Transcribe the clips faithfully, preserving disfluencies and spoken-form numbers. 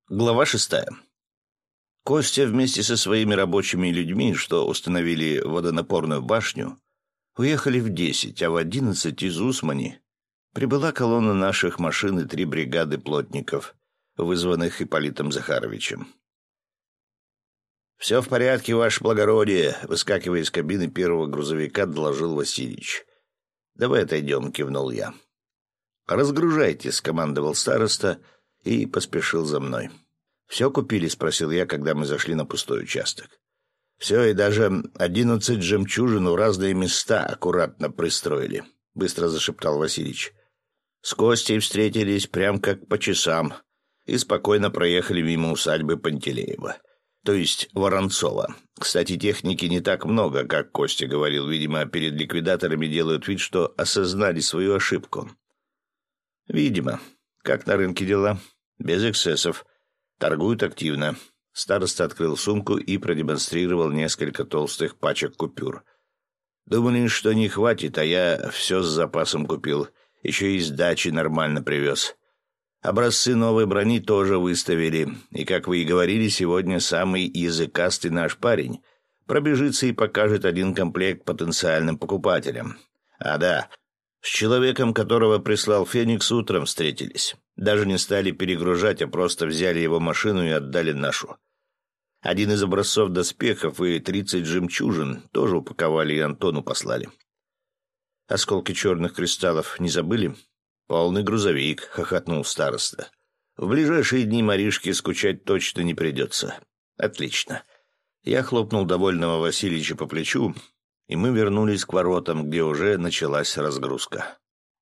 Глава шестая. Костя вместе со своими рабочими людьми, что установили водонапорную башню, уехали в десять, а в одиннадцать из Усмани прибыла колонна наших машин и три бригады плотников, вызванных Ипполитом Захаровичем. «Все в порядке, ваше благородие», — выскакивая из кабины первого грузовика, доложил Васильич. «Давай отойдем», — кивнул я. «Разгружайте», — скомандовал староста и поспешил за мной. «Все купили?» — спросил я, когда мы зашли на пустой участок. «Все, и даже одиннадцать жемчужин в разные места аккуратно пристроили», — быстро зашептал Васильич. «С Костей встретились прям как по часам и спокойно проехали мимо усадьбы Пантелеева, то есть Воронцова. Кстати, техники не так много, как Костя говорил. Видимо, перед ликвидаторами делают вид, что осознали свою ошибку». «Видимо. Как на рынке дела?» «Без эксцессов. Торгуют активно». Староста открыл сумку и продемонстрировал несколько толстых пачек купюр. «Думали, что не хватит, а я все с запасом купил. Еще и сдачи нормально привез. Образцы новой брони тоже выставили. И, как вы и говорили, сегодня самый языкастый наш парень пробежится и покажет один комплект потенциальным покупателям. А да, с человеком, которого прислал Феникс, утром встретились. Даже не стали перегружать, а просто взяли его машину и отдали нашу. Один из образцов доспехов и тридцать жемчужин тоже упаковали и Антону послали. Осколки черных кристаллов не забыли? Полный грузовик, хохотнул староста. В ближайшие дни Маришке скучать точно не придется. Отлично. Я хлопнул довольного Васильича по плечу, и мы вернулись к воротам, где уже началась разгрузка.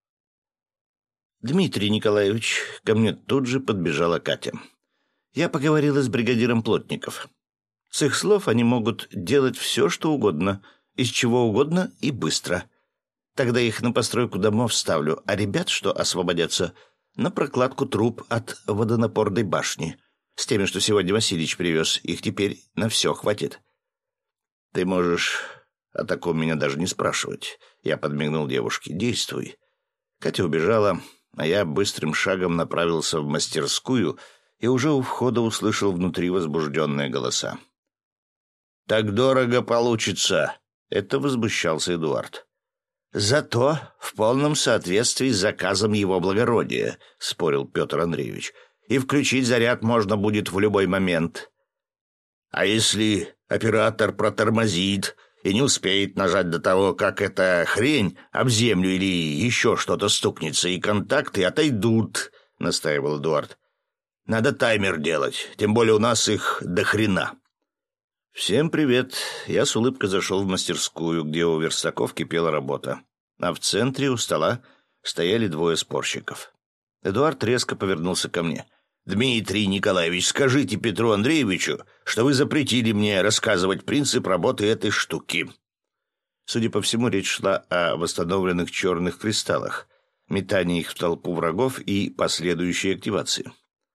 «Дмитрий Николаевич», — ко мне тут же подбежала Катя. «Я поговорила с бригадиром плотников. С их слов они могут делать все, что угодно, из чего угодно и быстро. Тогда их на постройку домов ставлю, а ребят, что освободятся, на прокладку труб от водонапорной башни. С теми, что сегодня Васильич привез, их теперь на все хватит». «Ты можешь о таком меня даже не спрашивать». Я подмигнул девушке. «Действуй». Катя убежала, а я быстрым шагом направился в мастерскую и уже у входа услышал внутри возбужденные голоса. «Так дорого получится!» — это возмущался Эдуард. «Зато в полном соответствии с заказом его благородия», — спорил Петр Андреевич. «И включить заряд можно будет в любой момент». «А если оператор протормозит и не успеет нажать до того, как эта хрень об землю или еще что-то стукнется, и контакты отойдут», — настаивал Эдуард. «Надо таймер делать, тем более у нас их до хрена». «Всем привет!» Я с улыбкой зашел в мастерскую, где у верстаков кипела работа. А в центре у стола стояли двое спорщиков. Эдуард резко повернулся ко мне. «Дмитрий Николаевич, скажите Петру Андреевичу, что вы запретили мне рассказывать принцип работы этой штуки». Судя по всему, речь шла о восстановленных черных кристаллах, метании их в толпу врагов и последующей активации.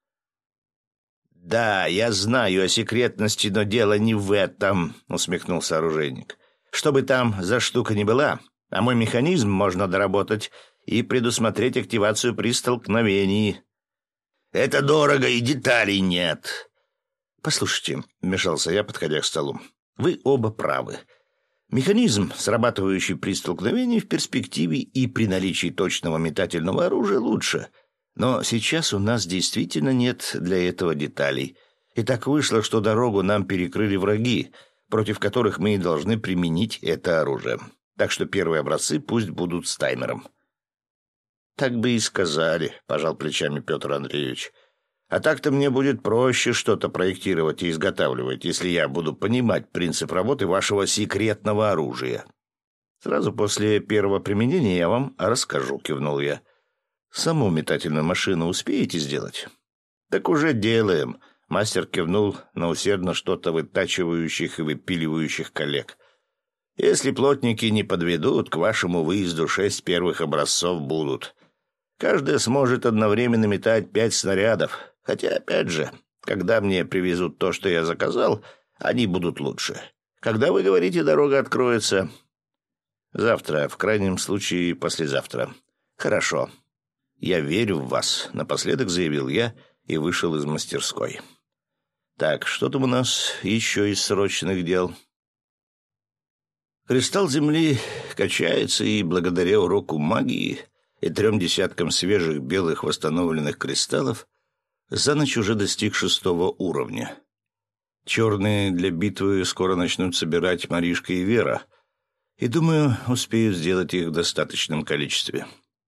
«Да, я знаю о секретности, но дело не в этом», — усмехнулся оружейник. «Что бы там за штука ни была, а мой механизм можно доработать и предусмотреть активацию при столкновении». «Это дорого, и деталей нет». «Послушайте», — вмешался я, подходя к столу, — «вы оба правы. Механизм, срабатывающий при столкновении, в перспективе и при наличии точного метательного оружия лучше. Но сейчас у нас действительно нет для этого деталей. И так вышло, что дорогу нам перекрыли враги, против которых мы и должны применить это оружие. Так что первые образцы пусть будут с таймером». «Так бы и сказали», — пожал плечами Петр Андреевич. «А так-то мне будет проще что-то проектировать и изготавливать, если я буду понимать принцип работы вашего секретного оружия». «Сразу после первого применения я вам расскажу», — кивнул я. «Саму метательную машину успеете сделать?» «Так уже делаем», — мастер кивнул на усердно что-то вытачивающих и выпиливающих коллег. «Если плотники не подведут, к вашему выезду шесть первых образцов будут. Каждый сможет одновременно метать пять снарядов. Хотя, опять же, когда мне привезут то, что я заказал, они будут лучше. Когда, вы говорите, дорога откроется?» «Завтра, в крайнем случае, послезавтра». «Хорошо. «Я верю в вас», — напоследок заявил я и вышел из мастерской. «Так, что там у нас еще из срочных дел?» Кристалл Земли качается, и благодаря уроку магии и трем десяткам свежих белых восстановленных кристаллов за ночь уже достиг шестого уровня. Черные для битвы скоро начнут собирать Маришка и Вера, и, думаю, успеют сделать их в достаточном количестве.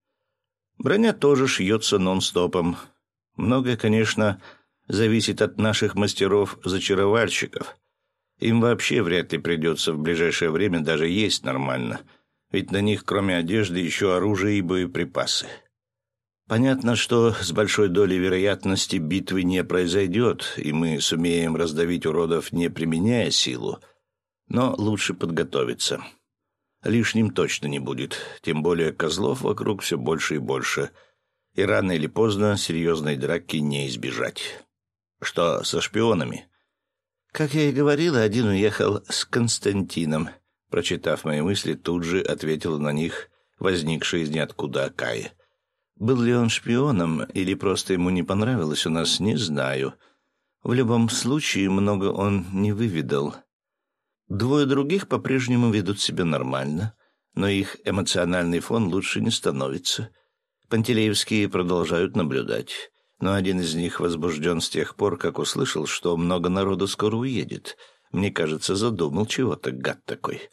Броня тоже шьется нон-стопом. Многое, конечно, зависит от наших мастеров-зачаровальщиков. Им вообще вряд ли придется в ближайшее время даже есть нормально, ведь на них, кроме одежды, еще оружие и боеприпасы. Понятно, что с большой долей вероятности битвы не произойдет, и мы сумеем раздавить уродов, не применяя силу, но лучше подготовиться. Лишним точно не будет, тем более козлов вокруг все больше и больше, и рано или поздно серьезной драки не избежать. Что со шпионами? Как я и говорила, один уехал с Константином. Прочитав мои мысли, тут же ответила на них возникшая из ниоткуда Кая. Был ли он шпионом или просто ему не понравилось у нас, не знаю. В любом случае, много он не выведал. Двое других по-прежнему ведут себя нормально, но их эмоциональный фон лучше не становится. Пантелеевские продолжают наблюдать, но один из них возбужден с тех пор, как услышал, что много народу скоро уедет. Мне кажется, задумал чего-то, гад такой.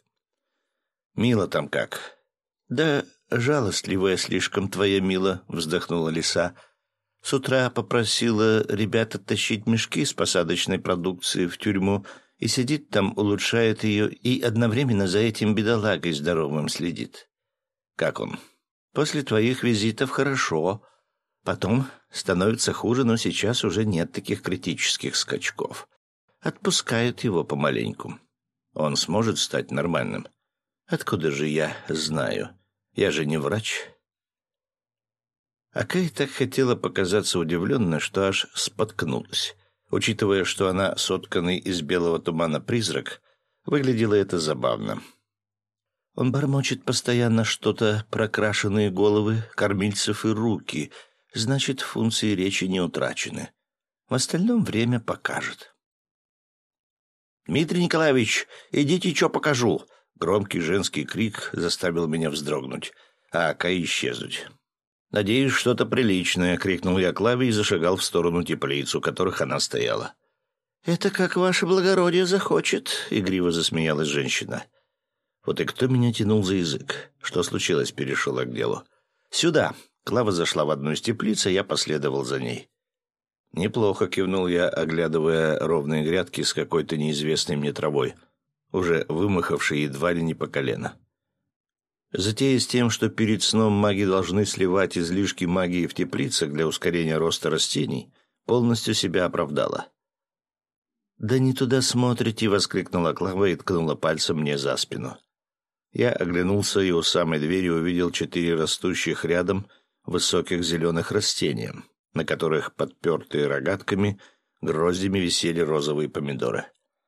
«Мила там как?» «Да жалостливая слишком твоя Мила», — вздохнула лиса. «С утра попросила ребят оттащить мешки с посадочной продукцией в тюрьму, и сидит там, улучшает ее, и одновременно за этим бедолагой здоровым следит». «Как он?» «После твоих визитов хорошо. Потом становится хуже, но сейчас уже нет таких критических скачков. Отпускают его помаленьку. Он сможет стать нормальным?» «Откуда же я знаю? Я же не врач». Акай так хотела показаться удивленной, что аж споткнулась. Учитывая, что она сотканный из белого тумана призрак, выглядело это забавно. Он бормочет постоянно что-то про крашеные головы, кормильцев и руки. Значит, функции речи не утрачены. В остальном время покажет. «Дмитрий Николаевич, идите, что покажу!» Громкий женский крик заставил меня вздрогнуть, а Акай исчезнуть. «Надеюсь, что-то приличное», — крикнул я Клаве и зашагал в сторону теплиц, у которых она стояла. «Это как ваше благородие захочет», — игриво засмеялась женщина. Вот и кто меня тянул за язык? Что случилось, перешел я к делу. «Сюда!» — Клава зашла в одну из теплиц, а я последовал за ней. «Неплохо», — кивнул я, оглядывая ровные грядки с какой-то неизвестной мне травой, уже вымахавшей едва ли не по колено. Затея с тем, что перед сном маги должны сливать излишки магии в теплицах для ускорения роста растений, полностью себя оправдала. «Да не туда смотрите!» — воскликнула Клава и ткнула пальцем мне за спину. Я оглянулся и у самой двери увидел четыре растущих рядом высоких зеленых растения, на которых, подпертые рогатками, гроздями висели розовые помидоры.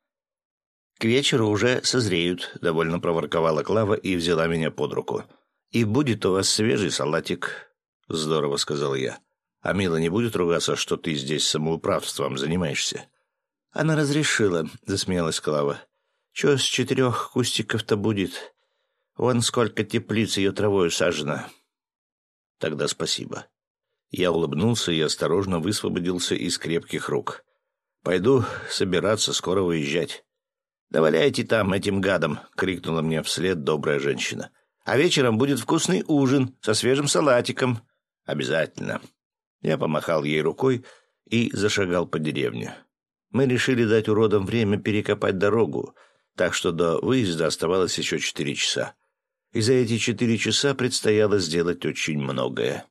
«К вечеру уже созреют», — довольно проворковала Клава и взяла меня под руку. «И будет у вас свежий салатик». «Здорово», — сказал я. «А Мила не будет ругаться, что ты здесь самоуправством занимаешься?» «Она разрешила», — засмеялась Клава. «Чё с четырех кустиков-то будет? Вон сколько теплиц ее травой сажено». «Тогда спасибо». Я улыбнулся и осторожно высвободился из крепких рук. «Пойду собираться, скоро выезжать». «Да валяйте там этим гадом!» — крикнула мне вслед добрая женщина. «А вечером будет вкусный ужин со свежим салатиком». «Обязательно». Я помахал ей рукой и зашагал по деревне. Мы решили дать уродам время перекопать дорогу, так что до выезда оставалось еще четыре часа. И за эти четыре часа предстояло сделать очень многое.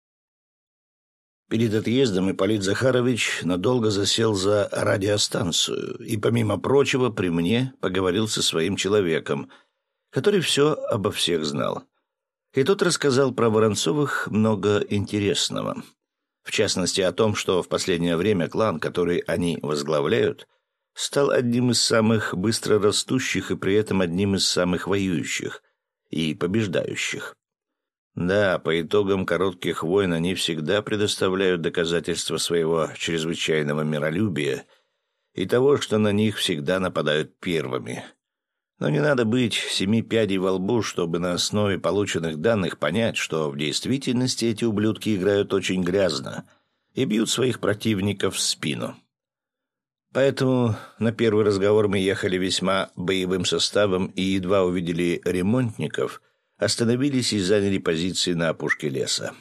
Перед отъездом Ипполит Захарович надолго засел за радиостанцию и, помимо прочего, при мне поговорил со своим человеком, который все обо всех знал. И тот рассказал про Воронцовых много интересного. В частности, о том, что в последнее время клан, который они возглавляют, стал одним из самых быстро растущих и при этом одним из самых воюющих и побеждающих. Да, по итогам коротких войн они всегда предоставляют доказательства своего чрезвычайного миролюбия и того, что на них всегда нападают первыми. Но не надо быть семи пядей во лбу, чтобы на основе полученных данных понять, что в действительности эти ублюдки играют очень грязно и бьют своих противников в спину. Поэтому на первый разговор мы ехали весьма боевым составом и едва увидели ремонтников, остановились и заняли позиции на опушке леса.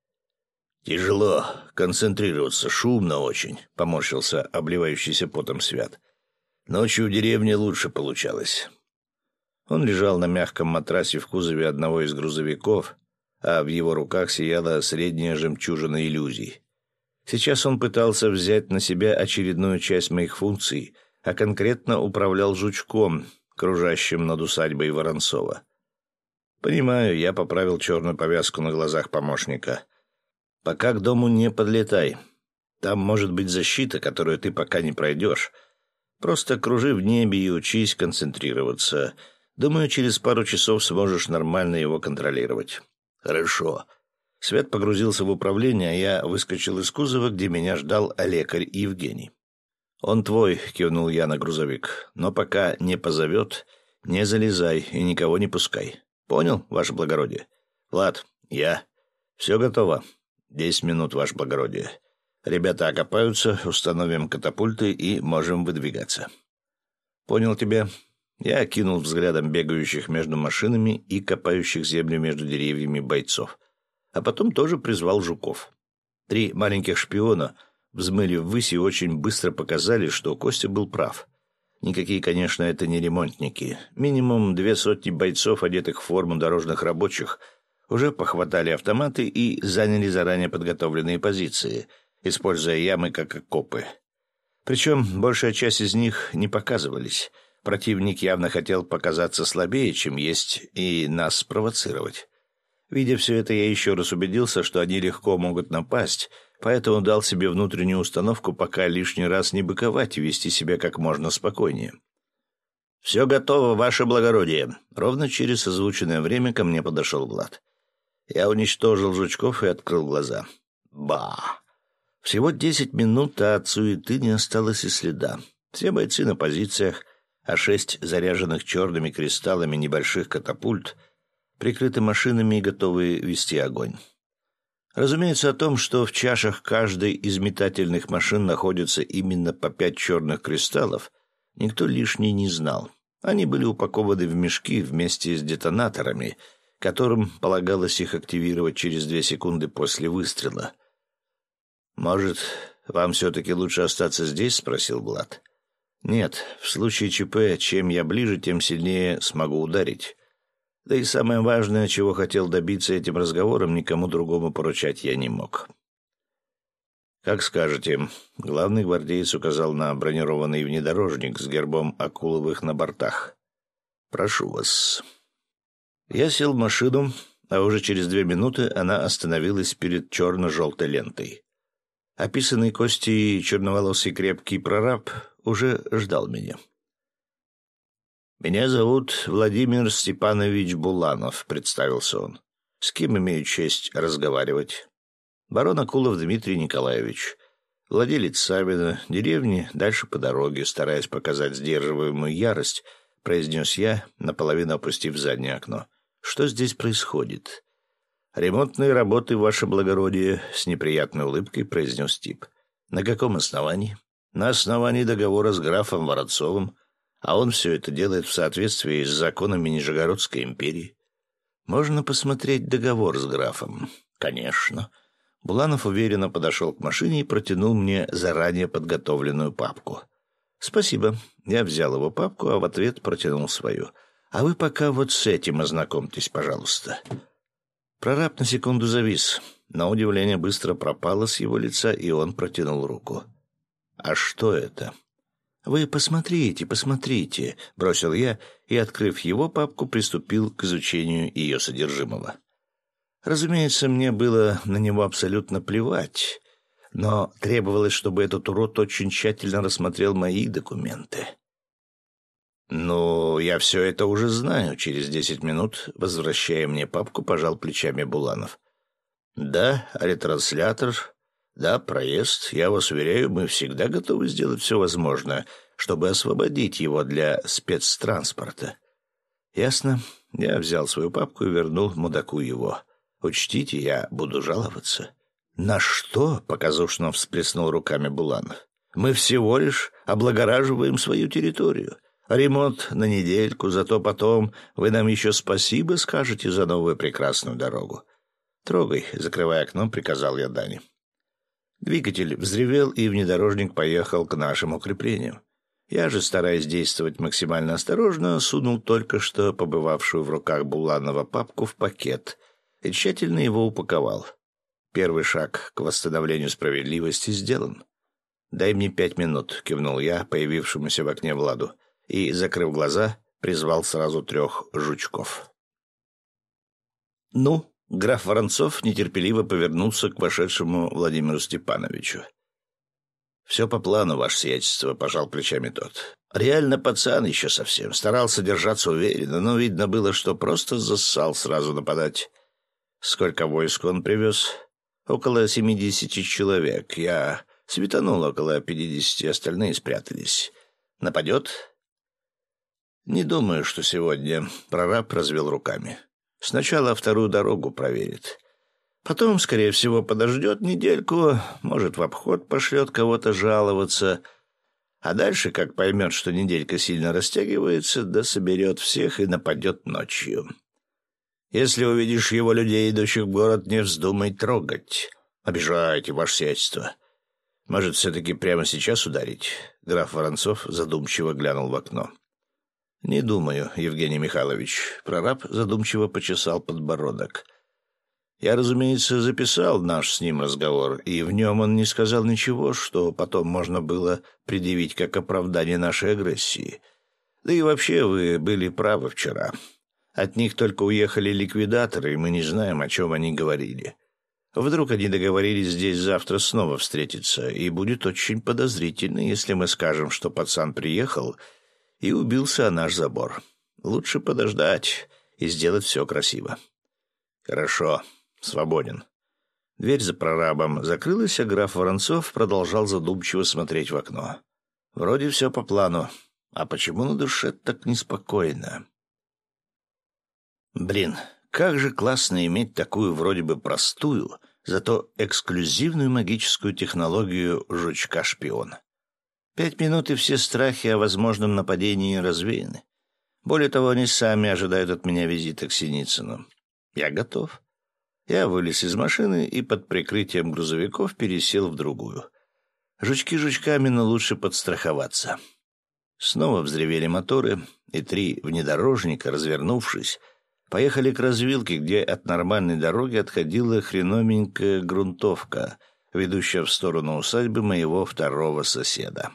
«Тяжело концентрироваться, шумно очень», — поморщился обливающийся потом Свят. «Ночью в деревне лучше получалось». Он лежал на мягком матрасе в кузове одного из грузовиков, а в его руках сияла средняя жемчужина иллюзий. Сейчас он пытался взять на себя очередную часть моих функций, а конкретно управлял жучком, кружащим над усадьбой Воронцова. «Понимаю», — я поправил черную повязку на глазах помощника. «Пока к дому не подлетай. Там может быть защита, которую ты пока не пройдешь. Просто кружи в небе и учись концентрироваться. Думаю, через пару часов сможешь нормально его контролировать». «Хорошо». Свят погрузился в управление, а я выскочил из кузова, где меня ждал лекарь Евгений. «Он твой», — кивнул я на грузовик, — «но пока не позовет, не залезай и никого не пускай. Понял, ваше благородие?» «Влад, я. Все готово. Десять минут, ваше благородие. Ребята окопаются, установим катапульты и можем выдвигаться». «Понял тебя». Я окинул взглядом бегающих между машинами и копающих землю между деревьями бойцов. А потом тоже призвал жуков. Три маленьких шпиона взмыли ввысь и очень быстро показали, что Костя был прав. Никакие, конечно, это не ремонтники. Минимум две сотни бойцов, одетых в форму дорожных рабочих, уже похватали автоматы и заняли заранее подготовленные позиции, используя ямы как окопы. Причем большая часть из них не показывались. Противник явно хотел показаться слабее, чем есть, и нас спровоцировать. Видя все это, я еще раз убедился, что они легко могут напасть, поэтому дал себе внутреннюю установку пока лишний раз не быковать и вести себя как можно спокойнее. «Все готово, ваше благородие». Ровно через озвученное время ко мне подошел Влад. Я уничтожил жучков и открыл глаза. Ба! Всего десять минут, а от суеты не осталось и следа. Все бойцы на позициях, а шесть заряженных черными кристаллами небольших катапульт прикрыты машинами и готовы вести огонь. Разумеется, о том, что в чашах каждой из метательных машин находится именно по пять черных кристаллов, никто лишний не знал. Они были упакованы в мешки вместе с детонаторами, которым полагалось их активировать через две секунды после выстрела. «Может, вам все-таки лучше остаться здесь?» — спросил Влад. «Нет, в случае ЧП, чем я ближе, тем сильнее смогу ударить. Да и самое важное, чего хотел добиться этим разговором, никому другому поручать я не мог». «Как скажете». Главный гвардеец указал на бронированный внедорожник с гербом Акуловых на бортах. «Прошу вас». Я сел в машину, а уже через две минуты она остановилась перед черно-желтой лентой. Описанный Костей черноволосый крепкий прораб уже ждал меня. «Меня зовут Владимир Степанович Буланов», — представился он. «С кем имею честь разговаривать?» «Барон Акулов Дмитрий Николаевич, владелец Савина, деревни, дальше по дороге», стараясь показать сдерживаемую ярость, произнес я, наполовину опустив заднее окно. «Что здесь происходит?» «Ремонтные работы, ваше благородие», — с неприятной улыбкой произнес тип. «На каком основании?» «На основании договора с графом Воронцовым, а он все это делает в соответствии с законами Нижегородской империи». «Можно посмотреть договор с графом?» «Конечно». Буланов уверенно подошел к машине и протянул мне заранее подготовленную папку. «Спасибо». Я взял его папку, а в ответ протянул свою. «А вы пока вот с этим ознакомьтесь, пожалуйста». Прораб на секунду завис, но удивление быстро пропало с его лица, и он протянул руку. «А что это?» «Вы посмотрите, посмотрите», — бросил я и, открыв его папку, приступил к изучению ее содержимого. Разумеется, мне было на него абсолютно плевать, но требовалось, чтобы этот урод очень тщательно рассмотрел мои документы. «Ну, я все это уже знаю», — через десять минут, возвращая мне папку, пожал плечами Буланов. «Да, ретранслятор, да, проезд. Я вас уверяю, мы всегда готовы сделать все возможное, чтобы освободить его для спецтранспорта». «Ясно». Я взял свою папку и вернул мудаку его. «Учтите, я буду жаловаться». «На что?» — показушно всплеснул руками Буланов. «Мы всего лишь облагораживаем свою территорию. Ремонт на недельку, зато потом вы нам еще спасибо скажете за новую прекрасную дорогу». «Трогай», — закрывая окно, приказал я Дане. Двигатель взревел, и внедорожник поехал к нашим укреплениям. Я же, стараясь действовать максимально осторожно, сунул только что побывавшую в руках Буланова папку в пакет и тщательно его упаковал. Первый шаг к восстановлению справедливости сделан. «Дай мне пять минут», — кивнул я появившемуся в окне Владу, и, закрыв глаза, призвал сразу трех жучков. «Ну?» — граф Воронцов нетерпеливо повернулся к вошедшему Владимиру Степановичу. «Все по плану, ваше сиятельство», — пожал плечами тот. «Реально пацан еще совсем. Старался держаться уверенно, но видно было, что просто зассал сразу нападать. Сколько войск он привез? Около семидесяти человек. Я светанул около пятидесяти, остальные спрятались. Нападет?» «Не думаю, что сегодня», — прораб развел руками. «Сначала вторую дорогу проверит. Потом, скорее всего, подождет недельку, может, в обход пошлет кого-то жаловаться. А дальше, как поймет, что неделька сильно растягивается, да соберет всех и нападет ночью. Если увидишь его людей, идущих в город, не вздумай трогать. Обижаете, ваше сиятельство. Может, все-таки прямо сейчас ударить?» Граф Воронцов задумчиво глянул в окно. «Не думаю, Евгений Михайлович». Прораб задумчиво почесал подбородок. «Я, разумеется, записал наш с ним разговор, и в нем он не сказал ничего, что потом можно было предъявить как оправдание нашей агрессии. Да и вообще вы были правы вчера. От них только уехали ликвидаторы, и мы не знаем, о чем они говорили. Вдруг они договорились здесь завтра снова встретиться, и будет очень подозрительно, если мы скажем, что пацан приехал и убился о наш забор. Лучше подождать и сделать все красиво». «Хорошо. Свободен». Дверь за прорабом закрылась, а граф Воронцов продолжал задумчиво смотреть в окно. «Вроде все по плану. А почему на душе так неспокойно?» «Блин, как же классно иметь такую вроде бы простую, зато эксклюзивную магическую технологию жучка-шпиона. Пять минут, и все страхи о возможном нападении развеяны. Более того, они сами ожидают от меня визита к Синицыну. Я готов». Я вылез из машины и под прикрытием грузовиков пересел в другую. Жучки жучками, но лучше подстраховаться. Снова взревели моторы, и три внедорожника, развернувшись, поехали к развилке, где от нормальной дороги отходила хреновенькая грунтовка, ведущая в сторону усадьбы моего второго соседа.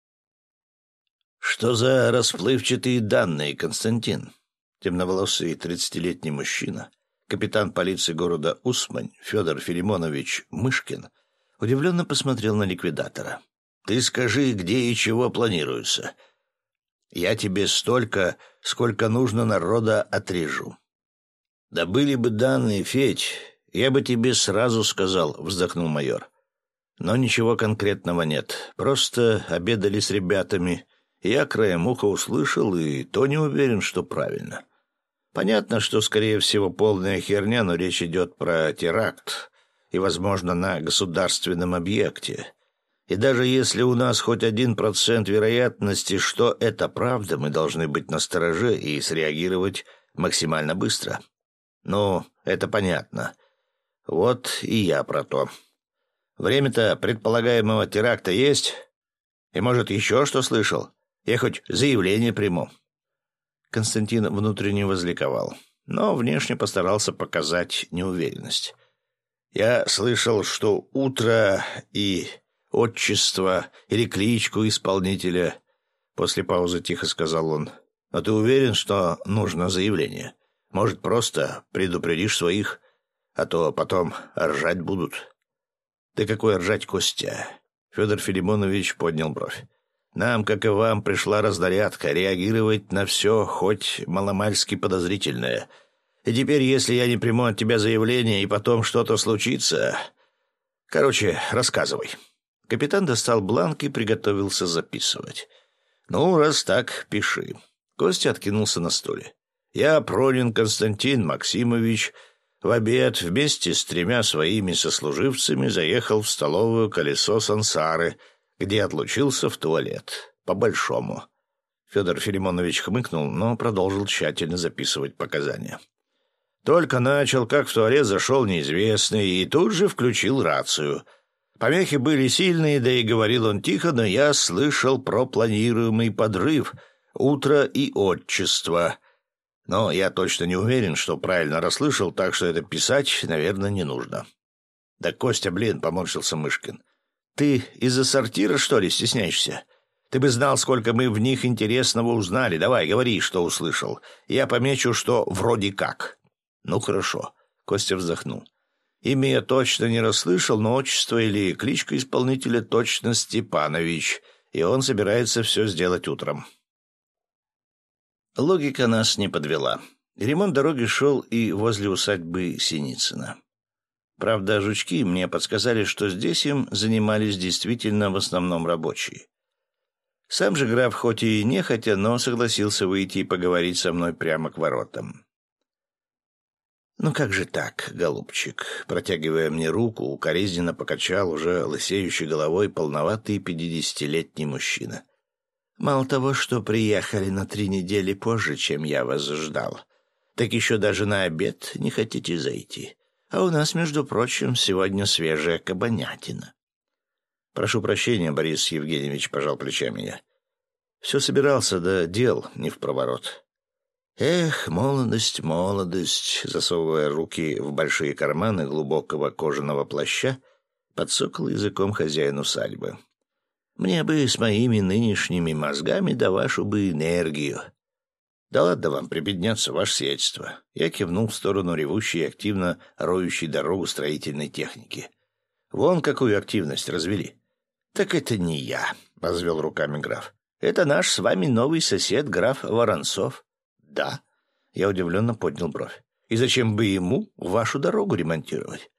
«Что за расплывчатые данные, Константин?» Темноволосый тридцатилетний мужчина, капитан полиции города Усмань Федор Филимонович Мышкин, удивленно посмотрел на ликвидатора. «Ты скажи, где и чего планируется. Я тебе столько, сколько нужно народа, отрежу». «Да были бы данные, Федь, я бы тебе сразу сказал», — вздохнул майор. «Но ничего конкретного нет. Просто обедали с ребятами. Я краем уха услышал, и то не уверен, что правильно. Понятно, что, скорее всего, полная херня, но речь идет про теракт, и, возможно, на государственном объекте. И даже если у нас хоть один процент вероятности, что это правда, мы должны быть настороже и среагировать максимально быстро. Ну, это понятно. Вот и я про то. Время-то предполагаемого теракта есть? И, может, еще что слышал? Я хоть заявление приму». Константин внутренне возликовал, но внешне постарался показать неуверенность. «Я слышал, что утро и отчество или кличку исполнителя...» После паузы тихо сказал он. «А ты уверен, что нужно заявление? Может, просто предупредишь своих, а то потом ржать будут?» «Да какой ржать, Костя?» Федор Филимонович поднял бровь. Нам, как и вам, пришла разнарядка реагировать на все, хоть маломальски подозрительное. И теперь, если я не приму от тебя заявление, и потом что-то случится... Короче, рассказывай». Капитан достал бланк и приготовился записывать. «Ну, раз так, пиши». Костя откинулся на стуле. «Я, Пронин Константин Максимович, в обед вместе с тремя своими сослуживцами заехал в столовую «Колесо Сансары», где отлучился в туалет. По-большому». Федор Филимонович хмыкнул, но продолжил тщательно записывать показания. «Только начал, как в туалет зашел неизвестный, и тут же включил рацию. Помехи были сильные, да и говорил он тихо, но я слышал про планируемый подрыв, утро и отчество. Но я точно не уверен, что правильно расслышал, так что это писать, наверное, не нужно». «Да, Костя, блин», — поморщился Мышкин. «Ты из-за сортира, что ли, стесняешься? Ты бы знал, сколько мы в них интересного узнали. Давай, говори, что услышал. Я помечу, что вроде как». «Ну, хорошо», — Костя вздохнул. «Имя я точно не расслышал, но отчество или кличка исполнителя точно Степанович, и он собирается все сделать утром». Логика нас не подвела. Ремонт дороги шел и возле усадьбы Синицына. Правда, жучки мне подсказали, что здесь им занимались действительно в основном рабочие. Сам же граф хоть и нехотя, но согласился выйти и поговорить со мной прямо к воротам. «Ну как же так, голубчик?» Протягивая мне руку, укоризненно покачал уже лысеющей головой полноватый пятидесятилетний мужчина. «Мало того, что приехали на три недели позже, чем я вас ждал, так еще даже на обед не хотите зайти. А у нас, между прочим, сегодня свежая кабанятина». «Прошу прощения, Борис Евгеньевич», — пожал плечами я. «Все собирался, да дел не впроворот». «Эх, молодость, молодость!» Засовывая руки в большие карманы глубокого кожаного плаща, подсокал языком хозяин усадьбы. «Мне бы с моими нынешними мозгами да вашу бы энергию». «Да ладно вам прибедняться, ваше сиятельство». Я кивнул в сторону ревущей и активно роющей дорогу строительной техники. «Вон какую активность развели». «Так это не я», — развел руками граф. «Это наш с вами новый сосед, граф Воронцов». «Да?» — я удивленно поднял бровь. «И зачем бы ему вашу дорогу ремонтировать?»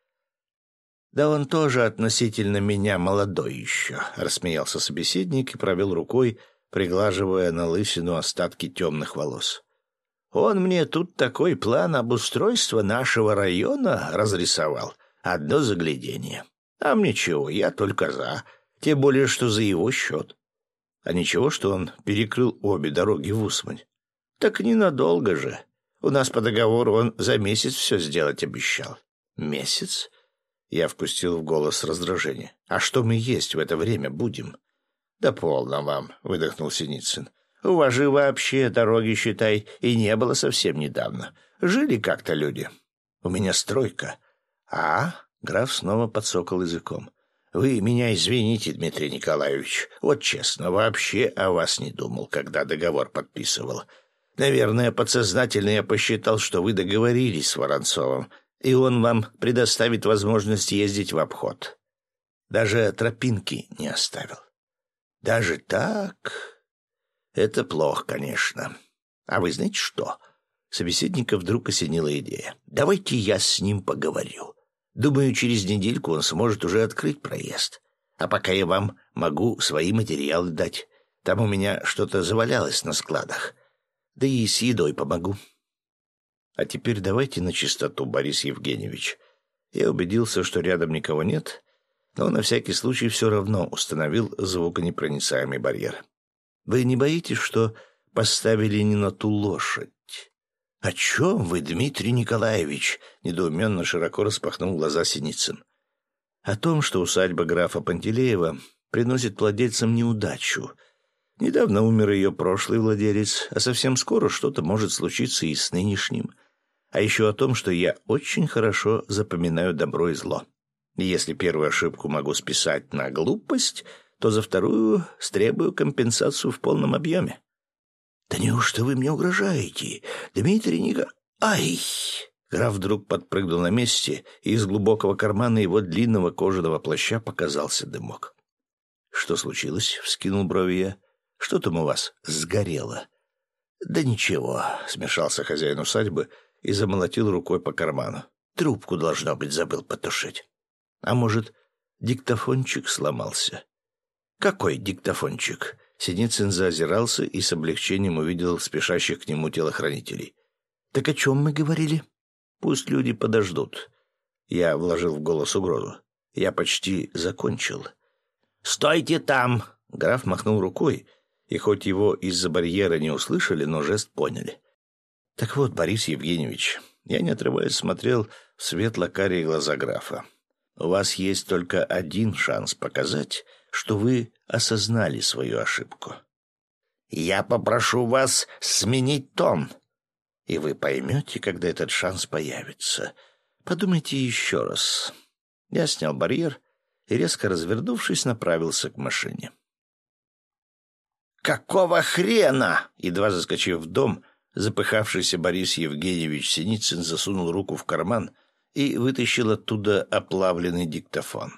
«Да он тоже относительно меня молодой еще», — рассмеялся собеседник и провел рукой, приглаживая на лысину остатки темных волос. «Он мне тут такой план обустройства нашего района разрисовал. Одно заглядение. А мне чего, я только за. Тем более, что за его счет. А ничего, что он перекрыл обе дороги в Усмань. Так ненадолго же. У нас по договору он за месяц все сделать обещал». «Месяц?» Я впустил в голос раздражение. «А что мы есть в это время будем?» «Да полно вам», — выдохнул Синицын. «У вас же вообще дороги, считай, и не было совсем недавно. Жили как-то люди. У меня стройка». «А?» — граф снова подсокал языком. «Вы меня извините, Дмитрий Николаевич. Вот честно, вообще о вас не думал, когда договор подписывал. Наверное, подсознательно я посчитал, что вы договорились с Воронцовым, и он вам предоставит возможность ездить в обход. Даже тропинки не оставил». «Даже так? Это плохо, конечно. А вы знаете что?» Собеседника вдруг осенила идея. «Давайте я с ним поговорю. Думаю, через недельку он сможет уже открыть проезд. А пока я вам могу свои материалы дать. Там у меня что-то завалялось на складах. Да и с едой помогу». «А теперь давайте на чистоту, Борис Евгеньевич». Я убедился, что рядом никого нет, но на всякий случай все равно установил звуконепроницаемый барьер. «Вы не боитесь, что поставили не на ту лошадь?» «О чем вы, Дмитрий Николаевич?» — недоуменно широко распахнул глаза Синицын. «О том, что усадьба графа Пантелеева приносит владельцам неудачу. Недавно умер ее прошлый владелец, а совсем скоро что-то может случиться и с нынешним. А еще о том, что я очень хорошо запоминаю добро и зло. Если первую ошибку могу списать на глупость, то за вторую стребую компенсацию в полном объеме». «Да неужто вы мне угрожаете, Дмитрий Ника...» «Ай!» Граф вдруг подпрыгнул на месте, и из глубокого кармана его длинного кожаного плаща показался дымок. «Что случилось?» — вскинул брови я. Что там у вас сгорело?» «Да ничего», — смешался хозяин усадьбы и замолотил рукой по карману. «Трубку, должно быть, забыл потушить. А может, диктофончик сломался?» «Какой диктофончик?» Синицын заозирался и с облегчением увидел спешащих к нему телохранителей. «Так о чем мы говорили?» «Пусть люди подождут». Я вложил в голос угрозу. «Я почти закончил». «Стойте там!» Граф махнул рукой, и хоть его из-за барьера не услышали, но жест поняли. «Так вот, Борис Евгеньевич», я, не отрываясь, смотрел в светло-карие глаза графа. «У вас есть только один шанс показать, что вы осознали свою ошибку. Я попрошу вас сменить тон, и вы поймете, когда этот шанс появится. Подумайте еще раз». Я снял барьер и, резко развернувшись, направился к машине. «Какого хрена?» Едва заскочив в дом, запыхавшийся Борис Евгеньевич Синицын засунул руку в карман и вытащил оттуда оплавленный диктофон.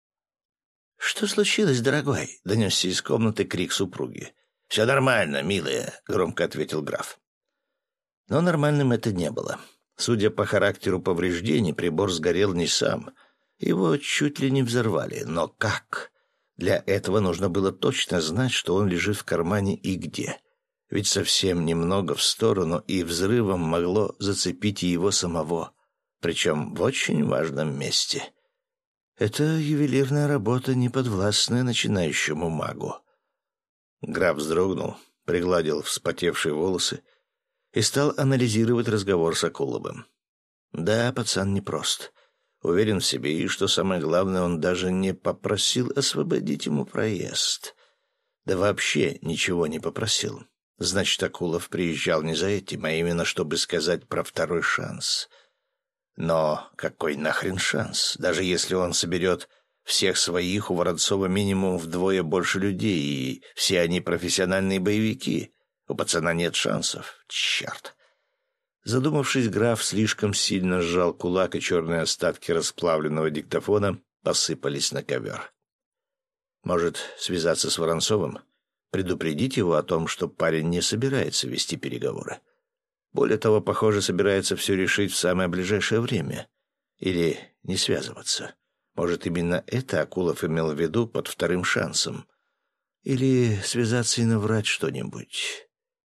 «Что случилось, дорогой?» — донесся из комнаты крик супруги. «Все нормально, милая», — громко ответил граф. Но нормальным это не было. Судя по характеру повреждений, прибор сгорел не сам. Его чуть ли не взорвали. Но как? Для этого нужно было точно знать, что он лежит в кармане и где. Ведь совсем немного в сторону, и взрывом могло зацепить и его самого, причем в очень важном месте. Это ювелирная работа, не подвластная начинающему магу. Граф вздрогнул, пригладил вспотевшие волосы и стал анализировать разговор с Акуловым. Да, пацан непрост. Уверен в себе, и, что самое главное, он даже не попросил освободить ему проезд. Да вообще ничего не попросил. Значит, Акулов приезжал не за этим, а именно, чтобы сказать про второй шанс. Но какой нахрен шанс? Даже если он соберет всех своих, у Воронцова минимум вдвое больше людей, и все они профессиональные боевики. У пацана нет шансов. Черт. Задумавшись, граф слишком сильно сжал кулак, и черные остатки расплавленного диктофона посыпались на ковер. Может, связаться с Воронцовым? Предупредить его о том, что парень не собирается вести переговоры. Более того, похоже, собирается все решить в самое ближайшее время. Или не связываться. Может, именно это Акулов имел в виду под вторым шансом. Или связаться и наврать что-нибудь.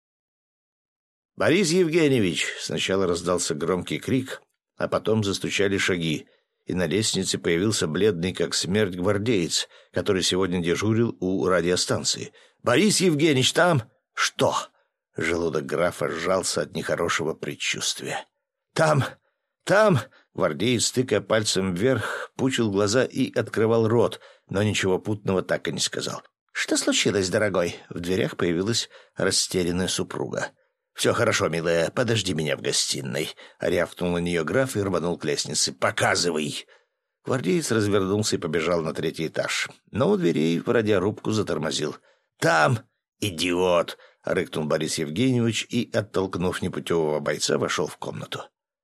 «Борис Евгеньевич!» — сначала раздался громкий крик, а потом застучали шаги, и на лестнице появился бледный как смерть гвардеец, который сегодня дежурил у радиостанции. «Борис Евгеньевич, там...» «Что?» — желудок графа сжался от нехорошего предчувствия. «Там... там...» — гвардеец, тыкая пальцем вверх, пучил глаза и открывал рот, но ничего путного так и не сказал. «Что случилось, дорогой?» — в дверях появилась растерянная супруга. «Все хорошо, милая, подожди меня в гостиной», — рявкнул на нее граф и рванул к лестнице. «Показывай!» Гвардеец развернулся и побежал на третий этаж, но у дверей в радиорубку затормозил. «Там! Идиот!» — рыкнул Борис Евгеньевич и, оттолкнув непутевого бойца, вошел в комнату.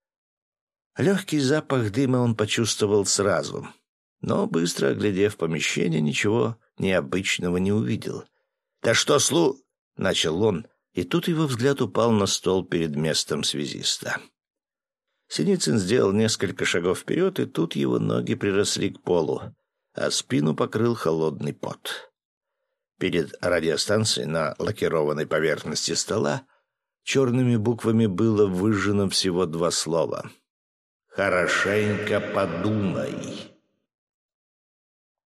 Легкий запах дыма он почувствовал сразу, но, быстро оглядев помещение, ничего необычного не увидел. «Да что слу...» — начал он, и тут его взгляд упал на стол перед местом связиста. Синицын сделал несколько шагов вперед, и тут его ноги приросли к полу, а спину покрыл холодный пот. Перед радиостанцией на лакированной поверхности стола черными буквами было выжжено всего два слова. «Хорошенько подумай».